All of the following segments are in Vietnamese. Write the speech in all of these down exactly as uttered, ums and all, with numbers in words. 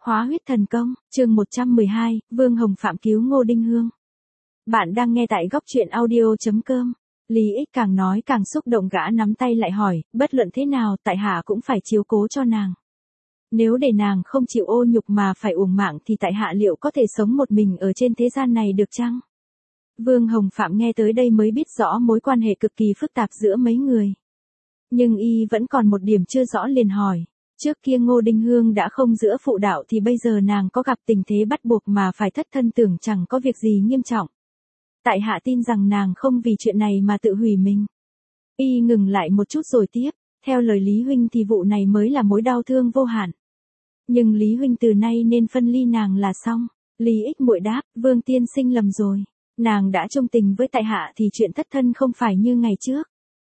Hóa huyết thần công, chương một trăm mười hai, Vương Hồng Phạm cứu Ngô Đinh Hương. Bạn đang nghe tại góc truyện audio.com. Lý Ích càng nói càng xúc động, gã nắm tay lại hỏi, bất luận thế nào tại hạ cũng phải chiếu cố cho nàng. Nếu để nàng không chịu ô nhục mà phải uổng mạng thì tại hạ liệu có thể sống một mình ở trên thế gian này được chăng? Vương Hồng Phạm nghe tới đây mới biết rõ mối quan hệ cực kỳ phức tạp giữa mấy người. Nhưng y vẫn còn một điểm chưa rõ liền hỏi. Trước kia Ngô Đinh Hương đã không giữa phụ đạo thì bây giờ nàng có gặp tình thế bắt buộc mà phải thất thân, tưởng chẳng có việc gì nghiêm trọng. Tại hạ tin rằng nàng không vì chuyện này mà tự hủy mình. Y ngừng lại một chút rồi tiếp, theo lời Lý Huynh thì vụ này mới là mối đau thương vô hạn. Nhưng Lý Huynh từ nay nên phân ly nàng là xong. Lý Ích muội đáp, Vương tiên sinh lầm rồi. Nàng đã trung tình với tại hạ thì chuyện thất thân không phải như ngày trước.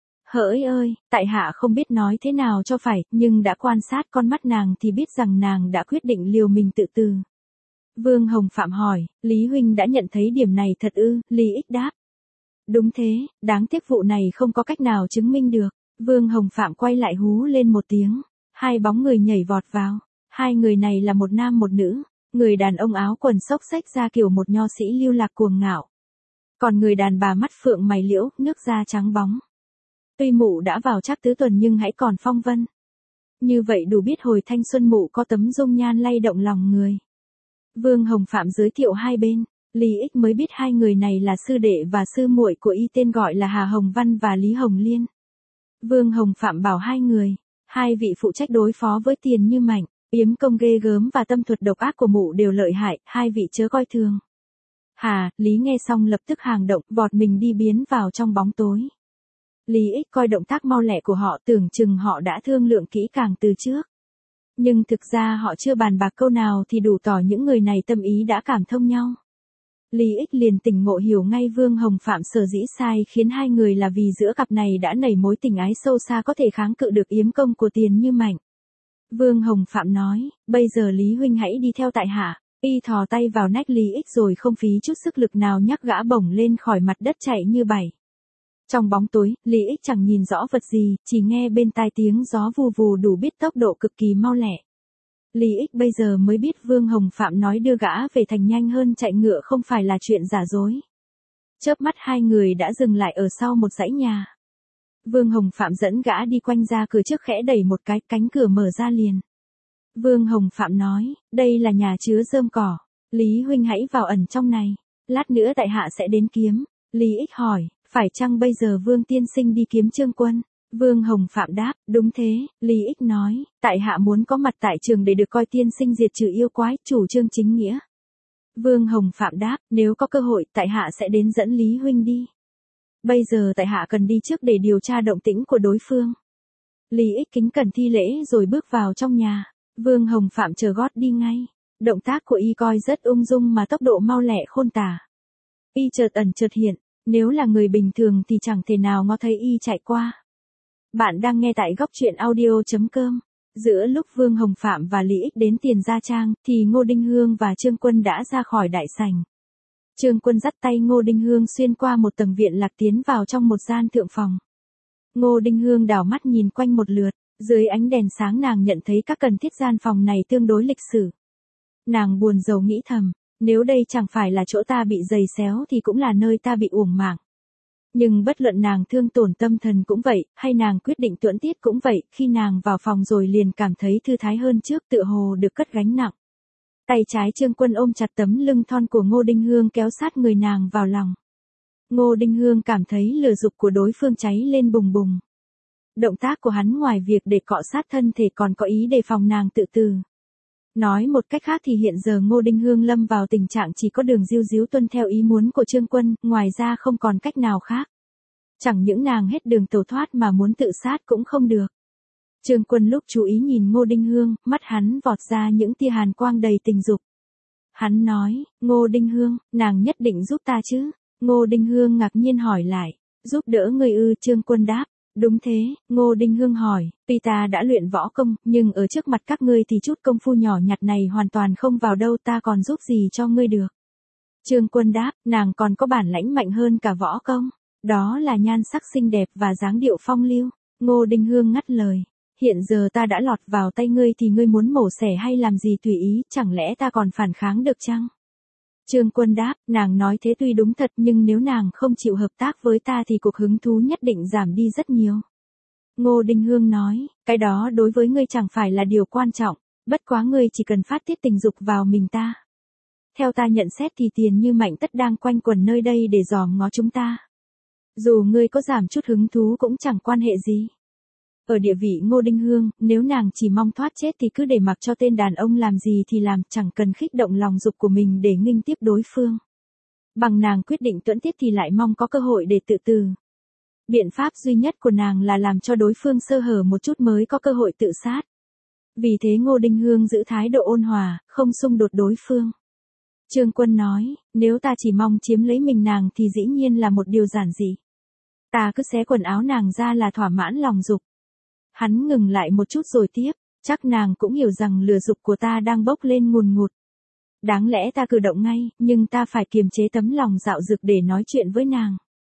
Hỡi ơi, tại hạ không biết nói thế nào cho phải, nhưng đã quan sát con mắt nàng thì biết rằng nàng đã quyết định liều mình tự tử. Vương Hồng Phạm hỏi, Lý Huynh đã nhận thấy điểm này thật ư? Lý Ích đáp. Đúng thế, đáng tiếc vụ này không có cách nào chứng minh được. Vương Hồng Phạm quay lại hú lên một tiếng. Hai bóng người nhảy vọt vào. Hai người này là một nam một nữ. Người đàn ông áo quần xốc xếch ra kiểu một nho sĩ lưu lạc cuồng ngạo. Còn người đàn bà mắt phượng mày liễu, nước da trắng bóng. Tuy mụ đã vào trác tứ tuần nhưng hãy còn phong vân. Như vậy đủ biết hồi thanh xuân mụ có tấm dung nhan lay động lòng người. Vương Hồng Phạm giới thiệu hai bên, Lý Ích mới biết hai người này là sư đệ và sư muội của y, tên gọi là Hà Hồng Văn và Lý Hồng Liên. Vương Hồng Phạm bảo hai người, hai vị phụ trách đối phó với Tiền Như Mạnh, yếm công ghê gớm và tâm thuật độc ác của mụ đều lợi hại, hai vị chớ coi thường. Hà, Lý nghe xong lập tức hàng động, vọt mình đi biến vào trong bóng tối. Lý Ích coi động tác mau lẹ của họ tưởng chừng họ đã thương lượng kỹ càng từ trước. Nhưng thực ra họ chưa bàn bạc câu nào thì đủ tỏ những người này tâm ý đã cảm thông nhau. Lý Ích liền tỉnh ngộ hiểu ngay Vương Hồng Phạm sở dĩ sai khiến hai người là vì giữa cặp này đã nảy mối tình ái sâu xa có thể kháng cự được yếm công của Tiền Như Mạnh. Vương Hồng Phạm nói, bây giờ Lý Huynh hãy đi theo tại hạ. Y thò tay vào nách Lý Ích rồi không phí chút sức lực nào nhắc gã bổng lên khỏi mặt đất chạy như bảy. Trong bóng tối, Lý Ích chẳng nhìn rõ vật gì, chỉ nghe bên tai tiếng gió vù vù đủ biết tốc độ cực kỳ mau lẹ. Lý Ích bây giờ mới biết Vương Hồng Phạm nói đưa gã về thành nhanh hơn chạy ngựa không phải là chuyện giả dối. Chớp mắt hai người đã dừng lại ở sau một dãy nhà. Vương Hồng Phạm dẫn gã đi quanh ra cửa trước, khẽ đẩy một cái, cánh cửa mở ra liền. Vương Hồng Phạm nói, đây là nhà chứa rơm cỏ. Lý Huynh hãy vào ẩn trong này, lát nữa tại hạ sẽ đến kiếm. Lý Ích hỏi, phải chăng bây giờ Vương tiên sinh đi kiếm Trương Quân? Vương Hồng Phạm đáp, đúng thế. Lý Ích nói, tại hạ muốn có mặt tại trường để được coi tiên sinh diệt trừ yêu quái, chủ trương chính nghĩa. Vương Hồng Phạm đáp, nếu có cơ hội tại hạ sẽ đến dẫn Lý Huynh đi. Bây giờ tại hạ cần đi trước để điều tra động tĩnh của đối phương. Lý Ích kính cẩn thi lễ rồi bước vào trong nhà. Vương Hồng Phạm chờ gót đi ngay. Động tác của y coi rất ung dung mà tốc độ mau lẹ khôn tả. Y chợt ẩn chợt hiện, nếu là người bình thường thì chẳng thể nào ngó thấy y chạy qua. Bạn đang nghe tại góc truyện audio.com. Giữa lúc Vương Hồng Phạm và Lý Ích đến Tiền Gia Trang thì Ngô Đinh Hương và Trương Quân đã ra khỏi đại sảnh. Trương Quân dắt tay Ngô Đinh Hương xuyên qua một tầng viện lạc tiến vào trong một gian thượng phòng. Ngô Đinh Hương đảo mắt nhìn quanh một lượt. Dưới ánh đèn sáng nàng nhận thấy các cần thiết gian phòng này tương đối lịch sử. Nàng buồn rầu nghĩ thầm, nếu đây chẳng phải là chỗ ta bị giày xéo thì cũng là nơi ta bị uổng mạng. Nhưng bất luận nàng thương tổn tâm thần cũng vậy, hay nàng quyết định tuẫn tiết cũng vậy, khi nàng vào phòng rồi liền cảm thấy thư thái hơn trước, tựa hồ được cất gánh nặng. Tay trái Trương Quân ôm chặt tấm lưng thon của Ngô Đinh Hương kéo sát người nàng vào lòng. Ngô Đinh Hương cảm thấy lửa dục của đối phương cháy lên bùng bùng. Động tác của hắn ngoài việc để cọ sát thân thể còn có ý đề phòng nàng tự tử. Nói một cách khác thì hiện giờ Ngô Đinh Hương lâm vào tình trạng chỉ có đường diêu díu tuân theo ý muốn của Trương Quân, ngoài ra không còn cách nào khác. Chẳng những nàng hết đường tẩu thoát mà muốn tự sát cũng không được. Trương Quân lúc chú ý nhìn Ngô Đinh Hương, mắt hắn vọt ra những tia hàn quang đầy tình dục. Hắn nói, Ngô Đinh Hương, nàng nhất định giúp ta chứ? Ngô Đinh Hương ngạc nhiên hỏi lại, giúp đỡ người ư? Trương Quân đáp. Đúng thế, Ngô Đinh Hương hỏi, tuy ta đã luyện võ công, nhưng ở trước mặt các ngươi thì chút công phu nhỏ nhặt này hoàn toàn không vào đâu, ta còn giúp gì cho ngươi được. Trương Quân đáp, nàng còn có bản lãnh mạnh hơn cả võ công, đó là nhan sắc xinh đẹp và dáng điệu phong lưu. Ngô Đinh Hương ngắt lời, Hiện giờ ta đã lọt vào tay ngươi thì ngươi muốn mổ xẻ hay làm gì tùy ý, chẳng lẽ ta còn phản kháng được chăng? Trương Quân đáp, nàng nói thế tuy đúng thật nhưng nếu nàng không chịu hợp tác với ta thì cuộc hứng thú nhất định giảm đi rất nhiều. Ngô Đinh Hương nói, cái đó đối với ngươi chẳng phải là điều quan trọng, bất quá ngươi chỉ cần phát tiết tình dục vào mình ta. Theo ta nhận xét thì Tiền Như Mạnh tất đang quanh quẩn nơi đây để dòm ngó chúng ta. Dù ngươi có giảm chút hứng thú cũng chẳng quan hệ gì. Ở địa vị Ngô Đinh Hương, nếu nàng chỉ mong thoát chết thì cứ để mặc cho tên đàn ông làm gì thì làm, chẳng cần khích động lòng dục của mình để nghênh tiếp đối phương. Bằng nàng quyết định tuẫn tiết thì lại mong có cơ hội để tự từ. Biện pháp duy nhất của nàng là làm cho đối phương sơ hở một chút mới có cơ hội tự sát. Vì thế Ngô Đinh Hương giữ thái độ ôn hòa, không xung đột đối phương. Trương Quân nói, nếu ta chỉ mong chiếm lấy mình nàng thì dĩ nhiên là một điều giản dị. Ta cứ xé quần áo nàng ra là thỏa mãn lòng dục. Hắn ngừng lại một chút rồi tiếp, chắc nàng cũng hiểu rằng lửa dục của ta đang bốc lên ngùn ngụt. Đáng lẽ ta cử động ngay, nhưng ta phải kiềm chế tấm lòng dạo dực để nói chuyện với nàng.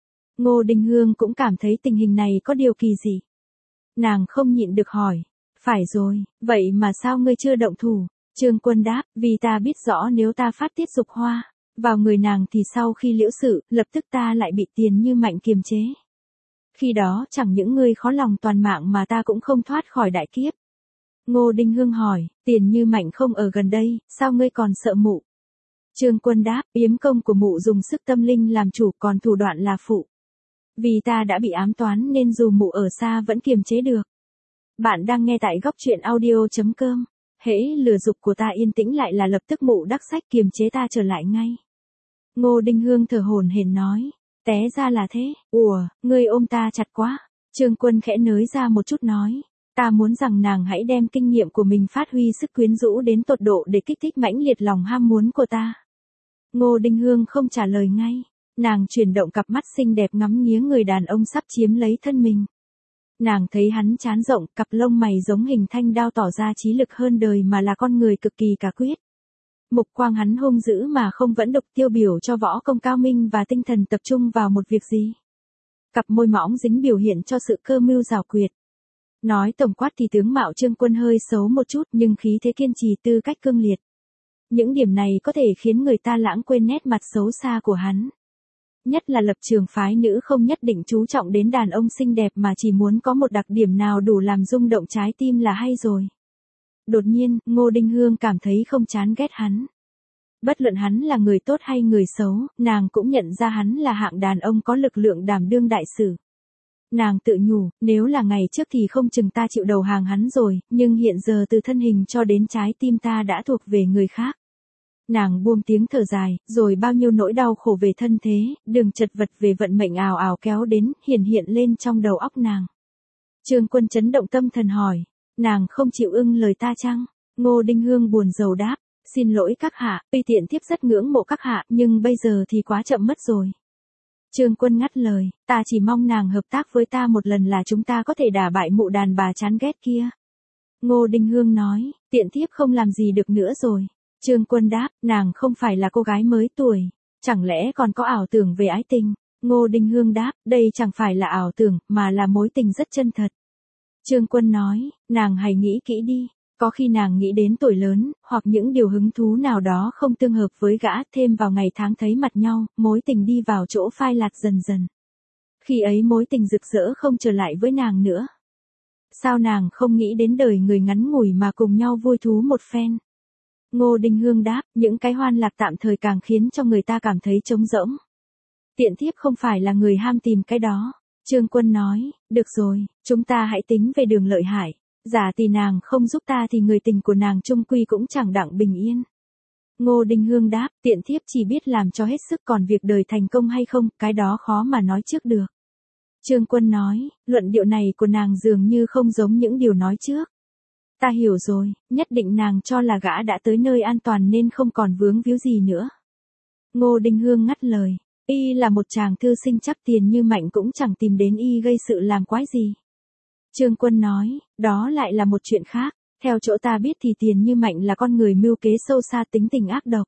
Ngô Đinh Hương cũng cảm thấy tình hình này có điều kỳ dị. Nàng không nhịn được hỏi, phải rồi, vậy mà sao ngươi chưa động thủ? Trương Quân đáp, vì ta biết rõ nếu ta phát tiết dục hoa vào người nàng thì sau khi liễu sự, lập tức ta lại bị Tiền Như Mạnh kiềm chế. Khi đó chẳng những ngươi khó lòng toàn mạng mà ta cũng không thoát khỏi đại kiếp. Ngô Đinh Hương hỏi, Tiền Như Mạnh không ở gần đây, sao ngươi còn sợ mụ? Trương Quân đáp, yếm công của mụ dùng sức tâm linh làm chủ còn thủ đoạn là phụ. Vì ta đã bị ám toán nên dù mụ ở xa vẫn kiềm chế được. Bạn đang nghe tại góc truyện audio chấm com. Hễ lửa dục của ta yên tĩnh lại là lập tức mụ đắc sách kiềm chế ta trở lại ngay. Ngô Đinh Hương thở hổn hển nói, té ra là thế, ủa, ngươi ôm ta chặt quá. Trương Quân khẽ nới ra một chút nói, ta muốn rằng nàng hãy đem kinh nghiệm của mình phát huy sức quyến rũ đến tột độ để kích thích mãnh liệt lòng ham muốn của ta. Ngô Đinh Hương không trả lời ngay, nàng chuyển động cặp mắt xinh đẹp ngắm nghía người đàn ông sắp chiếm lấy thân mình. Nàng thấy hắn trán rộng, cặp lông mày giống hình thanh đao tỏ ra trí lực hơn đời mà là con người cực kỳ cả quyết. Mục quang hắn hung dữ mà không vẫn độc tiêu biểu cho võ công cao minh và tinh thần tập trung vào một việc gì. Cặp môi mỏng dính biểu hiện cho sự cơ mưu rào quyệt. Nói tổng quát thì tướng mạo Trương Quân hơi xấu một chút nhưng khí thế kiên trì tư cách cương liệt. Những điểm này có thể khiến người ta lãng quên nét mặt xấu xa của hắn. Nhất là lập trường phái nữ không nhất định chú trọng đến đàn ông xinh đẹp mà chỉ muốn có một đặc điểm nào đủ làm rung động trái tim là hay rồi. Đột nhiên, Ngô Đinh Hương cảm thấy không chán ghét hắn. Bất luận hắn là người tốt hay người xấu, nàng cũng nhận ra hắn là hạng đàn ông có lực lượng đảm đương đại sử. Nàng tự nhủ, nếu là ngày trước thì không chừng ta chịu đầu hàng hắn rồi, nhưng hiện giờ từ thân hình cho đến trái tim ta đã thuộc về người khác. Nàng buông tiếng thở dài, rồi bao nhiêu nỗi đau khổ về thân thế, đường chật vật về vận mệnh ào ào kéo đến, hiển hiện lên trong đầu óc nàng. Trương Quân chấn động tâm thần hỏi, nàng không chịu ưng lời ta chăng? Ngô Đinh Hương buồn rầu đáp, xin lỗi các hạ, tuy tiện tiếp rất ngưỡng mộ các hạ, nhưng bây giờ thì quá chậm mất rồi. Trương Quân ngắt lời, ta chỉ mong nàng hợp tác với ta một lần là chúng ta có thể đả bại mụ đàn bà chán ghét kia. Ngô Đinh Hương nói, tiện thiếp không làm gì được nữa rồi. Trương Quân đáp, nàng không phải là cô gái mới tuổi, chẳng lẽ còn có ảo tưởng về ái tình? Ngô Đinh Hương đáp, đây chẳng phải là ảo tưởng, mà là mối tình rất chân thật. Trương Quân nói, nàng hãy nghĩ kỹ đi, có khi nàng nghĩ đến tuổi lớn, hoặc những điều hứng thú nào đó không tương hợp với gã, thêm vào ngày tháng thấy mặt nhau, mối tình đi vào chỗ phai lạc dần dần. Khi ấy mối tình rực rỡ không trở lại với nàng nữa. Sao nàng không nghĩ đến đời người ngắn ngủi mà cùng nhau vui thú một phen? Ngô Đinh Hương đáp, những cái hoan lạc tạm thời càng khiến cho người ta cảm thấy trống rỗng. Tiện thiếp không phải là người ham tìm cái đó. Trương Quân nói, được rồi, chúng ta hãy tính về đường lợi hại. Giả tỷ nàng không giúp ta thì người tình của nàng chung quy cũng chẳng đặng bình yên. Ngô Đinh Hương đáp, tiện thiếp chỉ biết làm cho hết sức còn việc đời thành công hay không, cái đó khó mà nói trước được. Trương Quân nói, luận điệu này của nàng dường như không giống những điều nói trước. Ta hiểu rồi, nhất định nàng cho là gã đã tới nơi an toàn nên không còn vướng víu gì nữa. Ngô Đinh Hương ngắt lời, y là một chàng thư sinh chắc Tiền Như Mạnh cũng chẳng tìm đến y gây sự làm quái gì. Trương Quân nói, đó lại là một chuyện khác, theo chỗ ta biết thì Tiền Như Mạnh là con người mưu kế sâu xa tính tình ác độc.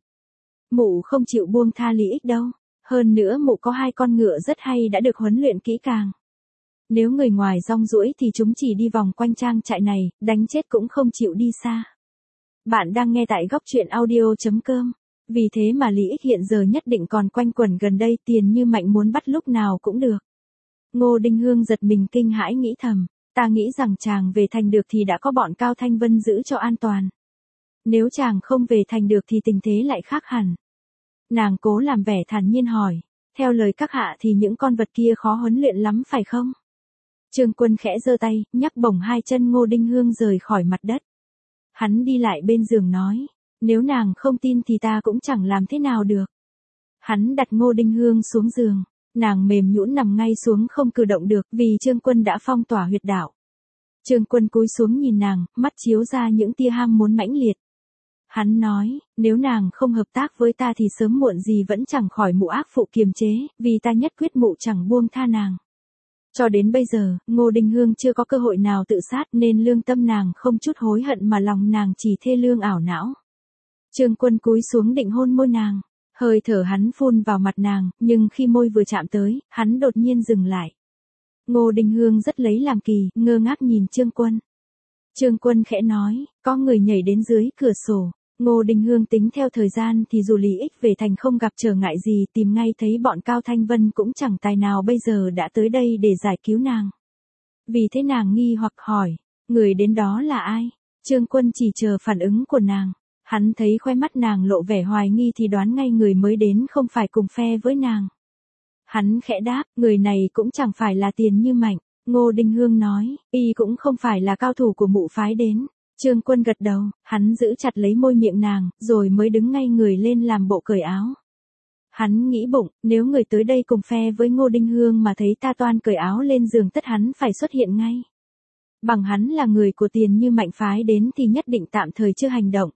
Mụ không chịu buông tha lý ích đâu, hơn nữa mụ có hai con ngựa rất hay đã được huấn luyện kỹ càng. Nếu người ngoài rong ruổi thì chúng chỉ đi vòng quanh trang trại này, đánh chết cũng không chịu đi xa. Bạn đang nghe tại góc truyện audio.com. Vì thế mà Lý Ích hiện giờ nhất định còn quanh quẩn gần đây, Tiền Như Mạnh muốn bắt lúc nào cũng được. Ngô Đinh Hương giật mình kinh hãi nghĩ thầm, ta nghĩ rằng chàng về thành được thì đã có bọn Cao Thanh Vân giữ cho an toàn. Nếu chàng không về thành được thì tình thế lại khác hẳn. Nàng cố làm vẻ thản nhiên hỏi, theo lời các hạ thì những con vật kia khó huấn luyện lắm phải không? Trương Quân khẽ giơ tay, nhắc bổng hai chân Ngô Đinh Hương rời khỏi mặt đất. Hắn đi lại bên giường nói, nếu nàng không tin thì ta cũng chẳng làm thế nào được. Hắn đặt Ngô Đinh Hương xuống giường, nàng mềm nhũn nằm ngay xuống không cử động được vì Trương Quân đã phong tỏa huyệt đạo. Trương Quân cúi xuống nhìn nàng, mắt chiếu ra những tia ham muốn mãnh liệt. Hắn nói, nếu nàng không hợp tác với ta thì sớm muộn gì vẫn chẳng khỏi mụ ác phụ kiềm chế, vì ta nhất quyết mụ chẳng buông tha nàng. Cho đến bây giờ, Ngô Đinh Hương chưa có cơ hội nào tự sát nên lương tâm nàng không chút hối hận mà lòng nàng chỉ thê lương ảo não. Trương Quân cúi xuống định hôn môi nàng, hơi thở hắn phun vào mặt nàng, nhưng khi môi vừa chạm tới, hắn đột nhiên dừng lại. Ngô Đinh Hương rất lấy làm kỳ, ngơ ngác nhìn Trương Quân. Trương Quân khẽ nói, có người nhảy đến dưới cửa sổ. Ngô Đinh Hương tính theo thời gian thì dù Lý Ích về thành không gặp trở ngại gì, tìm ngay thấy bọn Cao Thanh Vân cũng chẳng tài nào bây giờ đã tới đây để giải cứu nàng. Vì thế nàng nghi hoặc hỏi, người đến đó là ai? Trương Quân chỉ chờ phản ứng của nàng. Hắn thấy khoe mắt nàng lộ vẻ hoài nghi thì đoán ngay người mới đến không phải cùng phe với nàng. Hắn khẽ đáp, người này cũng chẳng phải là Tiền Như Mạnh. Ngô Đinh Hương nói, y cũng không phải là cao thủ của mụ phái đến. Trương Quân gật đầu, hắn giữ chặt lấy môi miệng nàng, rồi mới đứng ngay người lên làm bộ cởi áo. Hắn nghĩ bụng, nếu người tới đây cùng phe với Ngô Đinh Hương mà thấy ta toan cởi áo lên giường tất hắn phải xuất hiện ngay. Bằng hắn là người của Tiền Như Mạnh phái đến thì nhất định tạm thời chưa hành động.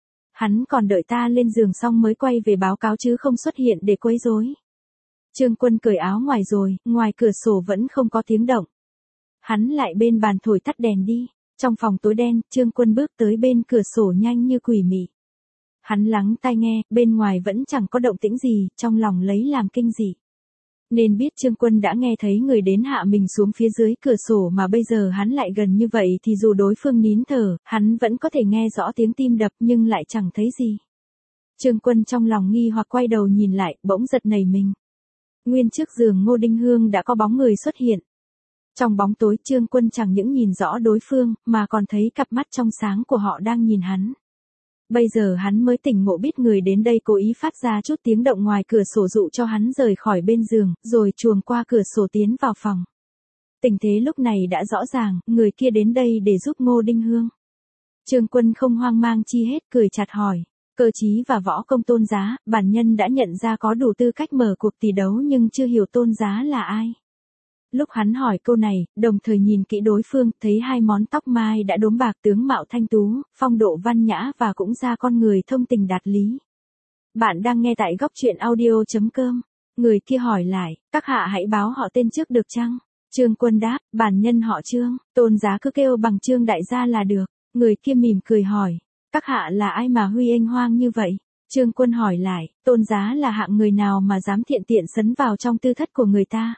Hắn còn đợi ta lên giường xong mới quay về báo cáo chứ không xuất hiện để quấy rối. Trương Quân cởi áo ngoài rồi, ngoài cửa sổ vẫn không có tiếng động. Hắn lại bên bàn thổi tắt đèn đi. Trong phòng tối đen, Trương Quân bước tới bên cửa sổ nhanh như quỷ mị. Hắn lắng tai nghe, bên ngoài vẫn chẳng có động tĩnh gì, trong lòng lấy làm kinh dị. Nên biết Trương Quân đã nghe thấy người đến hạ mình xuống phía dưới cửa sổ mà bây giờ hắn lại gần như vậy thì dù đối phương nín thở, hắn vẫn có thể nghe rõ tiếng tim đập nhưng lại chẳng thấy gì. Trương Quân trong lòng nghi hoặc quay đầu nhìn lại, bỗng giật nảy mình. Nguyên trước giường Ngô Đinh Hương đã có bóng người xuất hiện. Trong bóng tối Trương Quân chẳng những nhìn rõ đối phương, mà còn thấy cặp mắt trong sáng của họ đang nhìn hắn. Bây giờ hắn mới tỉnh ngộ biết người đến đây cố ý phát ra chút tiếng động ngoài cửa sổ dụ cho hắn rời khỏi bên giường, rồi chuồn qua cửa sổ tiến vào phòng. Tình thế lúc này đã rõ ràng, người kia đến đây để giúp Ngô Đinh Hương. Trương Quân không hoang mang chi hết, cười chặt hỏi. Cơ trí và võ công Tôn Giá, bản nhân đã nhận ra có đủ tư cách mở cuộc tỷ đấu nhưng chưa hiểu Tôn Giá là ai. Lúc hắn hỏi câu này, đồng thời nhìn kỹ đối phương, thấy hai món tóc mai đã đốm bạc, tướng mạo thanh tú, phong độ văn nhã và cũng ra con người thông tình đạt lý. Bạn đang nghe tại góc truyện audio.com. Người kia hỏi lại, các hạ hãy báo họ tên trước được chăng? Trương Quân đáp, bản nhân họ Trương, Tôn Giá cứ kêu bằng Trương đại gia là được. Người kia mỉm cười hỏi, các hạ là ai mà huy anh hoang như vậy? Trương Quân hỏi lại, Tôn Giá là hạng người nào mà dám thiện tiện sấn vào trong tư thất của người ta?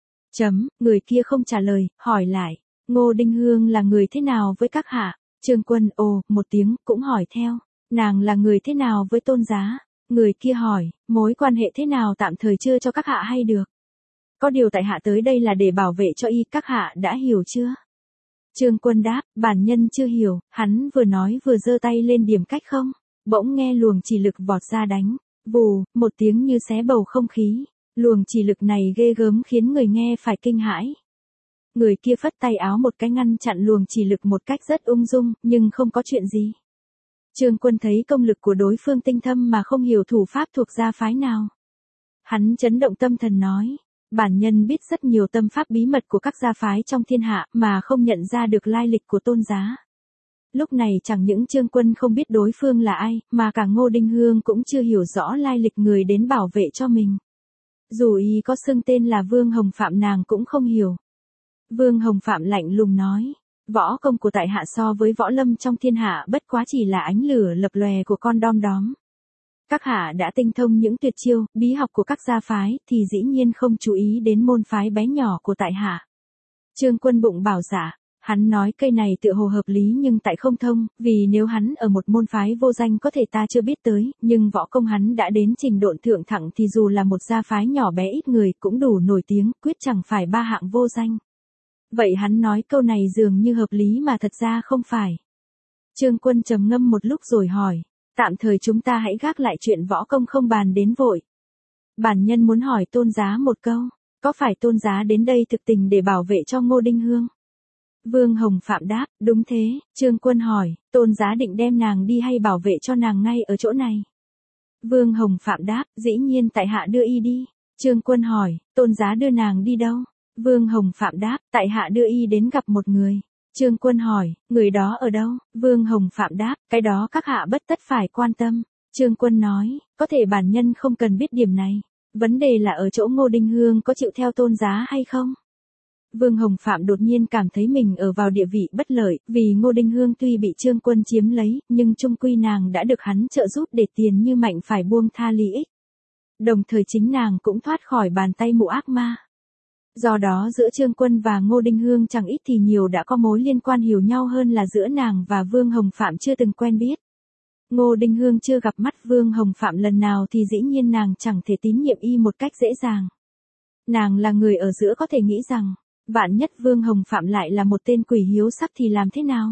Chấm, người kia không trả lời, hỏi lại, Ngô Đinh Hương là người thế nào với các hạ? Trương Quân ồ, một tiếng, cũng hỏi theo, nàng là người thế nào với Tôn Giá? Người kia hỏi, mối quan hệ thế nào tạm thời chưa cho các hạ hay được. Có điều tại hạ tới đây là để bảo vệ cho y, các hạ đã hiểu chưa? Trương Quân đáp, bản nhân chưa hiểu, hắn vừa nói vừa giơ tay lên điểm cách không, bỗng nghe luồng chỉ lực vọt ra đánh, vù, một tiếng như xé bầu không khí. Luồng chỉ lực này ghê gớm khiến người nghe phải kinh hãi. Người kia phất tay áo một cái ngăn chặn luồng chỉ lực một cách rất ung dung, nhưng không có chuyện gì. Trương Quân thấy công lực của đối phương tinh thâm mà không hiểu thủ pháp thuộc gia phái nào. Hắn chấn động tâm thần nói, bản nhân biết rất nhiều tâm pháp bí mật của các gia phái trong thiên hạ mà không nhận ra được lai lịch của Tôn Giá. Lúc này chẳng những Trương Quân không biết đối phương là ai, mà cả Ngô Đinh Hương cũng chưa hiểu rõ lai lịch người đến bảo vệ cho mình. Dù y có xưng tên là Vương Hồng Phạm nàng cũng không hiểu. Vương Hồng Phạm lạnh lùng nói, võ công của tại hạ so với võ lâm trong thiên hạ bất quá chỉ là ánh lửa lập lòe của con đom đóm. Các hạ đã tinh thông những tuyệt chiêu, bí học của các gia phái thì dĩ nhiên không chú ý đến môn phái bé nhỏ của tại hạ. Trương Quân bụng bảo dạ. Hắn nói cây này tựa hồ hợp lý nhưng tại không thông, vì nếu hắn ở một môn phái vô danh có thể ta chưa biết tới, nhưng võ công hắn đã đến trình độ thượng thẳng thì dù là một gia phái nhỏ bé ít người cũng đủ nổi tiếng, quyết chẳng phải ba hạng vô danh. Vậy hắn nói câu này dường như hợp lý mà thật ra không phải. Trương Quân trầm ngâm một lúc rồi hỏi, tạm thời chúng ta hãy gác lại chuyện võ công không bàn đến vội. Bản nhân muốn hỏi Tôn giá một câu, có phải Tôn giá đến đây thực tình để bảo vệ cho Ngô Đinh Hương? Vương Hồng Phạm đáp, đúng thế. Trương Quân hỏi, Tôn giá định đem nàng đi hay bảo vệ cho nàng ngay ở chỗ này? Vương Hồng Phạm đáp, dĩ nhiên tại hạ đưa y đi. Trương Quân hỏi, Tôn giá đưa nàng đi đâu? Vương Hồng Phạm đáp, tại hạ đưa y đến gặp một người. Trương Quân hỏi, người đó ở đâu? Vương Hồng Phạm đáp, cái đó các hạ bất tất phải quan tâm. Trương Quân nói, có thể bản nhân không cần biết điểm này. Vấn đề là ở chỗ Ngô Đinh Hương có chịu theo Tôn giá hay không? Vương Hồng Phạm đột nhiên cảm thấy mình ở vào địa vị bất lợi, vì Ngô Đinh Hương tuy bị Trương Quân chiếm lấy, nhưng chung quy nàng đã được hắn trợ giúp để Tiền Như Mạnh phải buông tha利ích. Đồng thời chính nàng cũng thoát khỏi bàn tay mụ ác ma. Do đó giữa Trương Quân và Ngô Đinh Hương chẳng ít thì nhiều đã có mối liên quan hiểu nhau hơn là giữa nàng và Vương Hồng Phạm chưa từng quen biết. Ngô Đinh Hương chưa gặp mắt Vương Hồng Phạm lần nào thì dĩ nhiên nàng chẳng thể tín nhiệm y một cách dễ dàng. Nàng là người ở giữa có thể nghĩ rằng, vạn nhất Vương Hồng Phạm lại là một tên quỷ hiếu sắc thì làm thế nào?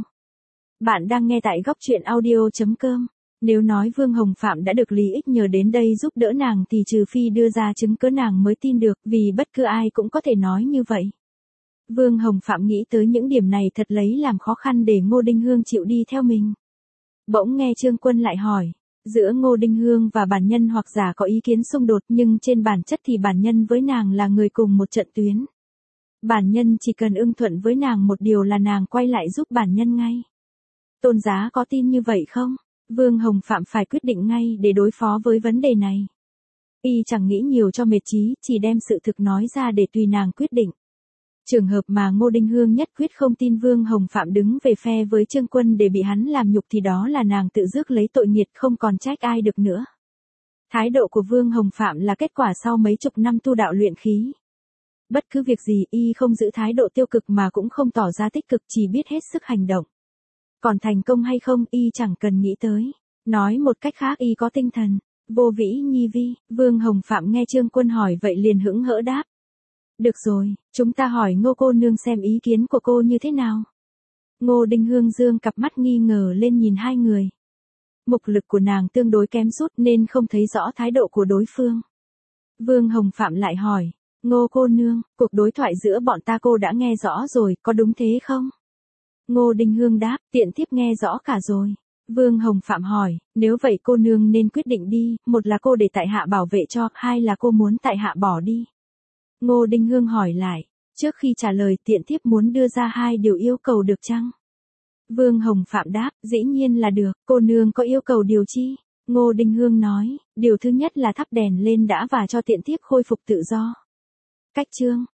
Bạn đang nghe tại góc truyện audio chấm com. Nếu nói Vương Hồng Phạm đã được lý ích nhờ đến đây giúp đỡ nàng thì trừ phi đưa ra chứng cớ nàng mới tin được, vì bất cứ ai cũng có thể nói như vậy. Vương Hồng Phạm nghĩ tới những điểm này thật lấy làm khó khăn để Ngô Đinh Hương chịu đi theo mình. Bỗng nghe Trương Quân lại hỏi, giữa Ngô Đinh Hương và bản nhân hoặc giả có ý kiến xung đột nhưng trên bản chất thì bản nhân với nàng là người cùng một trận tuyến. Bản nhân chỉ cần ưng thuận với nàng một điều là nàng quay lại giúp bản nhân ngay. Tôn giá có tin như vậy không? Vương Hồng Phạm phải quyết định ngay để đối phó với vấn đề này. Y chẳng nghĩ nhiều cho mệt trí, chỉ đem sự thực nói ra để tùy nàng quyết định. Trường hợp mà Ngô Đinh Hương nhất quyết không tin Vương Hồng Phạm đứng về phe với Trương Quân để bị hắn làm nhục thì đó là nàng tự rước lấy tội nghiệt không còn trách ai được nữa. Thái độ của Vương Hồng Phạm là kết quả sau mấy chục năm tu đạo luyện khí. Bất cứ việc gì y không giữ thái độ tiêu cực mà cũng không tỏ ra tích cực, chỉ biết hết sức hành động. Còn thành công hay không y chẳng cần nghĩ tới. Nói một cách khác y có tinh thần, vô vĩ nhi vi. Vương Hồng Phạm nghe Trương Quân hỏi vậy liền hững hỡ đáp. Được rồi, chúng ta hỏi Ngô cô nương xem ý kiến của cô như thế nào. Ngô Đinh Hương dương cặp mắt nghi ngờ lên nhìn hai người. Mục lực của nàng tương đối kém sút nên không thấy rõ thái độ của đối phương. Vương Hồng Phạm lại hỏi, Ngô cô nương, cuộc đối thoại giữa bọn ta cô đã nghe rõ rồi, có đúng thế không? Ngô Đinh Hương đáp, tiện thiếp nghe rõ cả rồi. Vương Hồng Phạm hỏi, nếu vậy cô nương nên quyết định đi, một là cô để tại hạ bảo vệ cho, hai là cô muốn tại hạ bỏ đi. Ngô Đinh Hương hỏi lại, trước khi trả lời tiện thiếp muốn đưa ra hai điều yêu cầu được chăng? Vương Hồng Phạm đáp, dĩ nhiên là được, cô nương có yêu cầu điều chi? Ngô Đinh Hương nói, điều thứ nhất là thắp đèn lên đã và cho tiện thiếp khôi phục tự do. Cách chương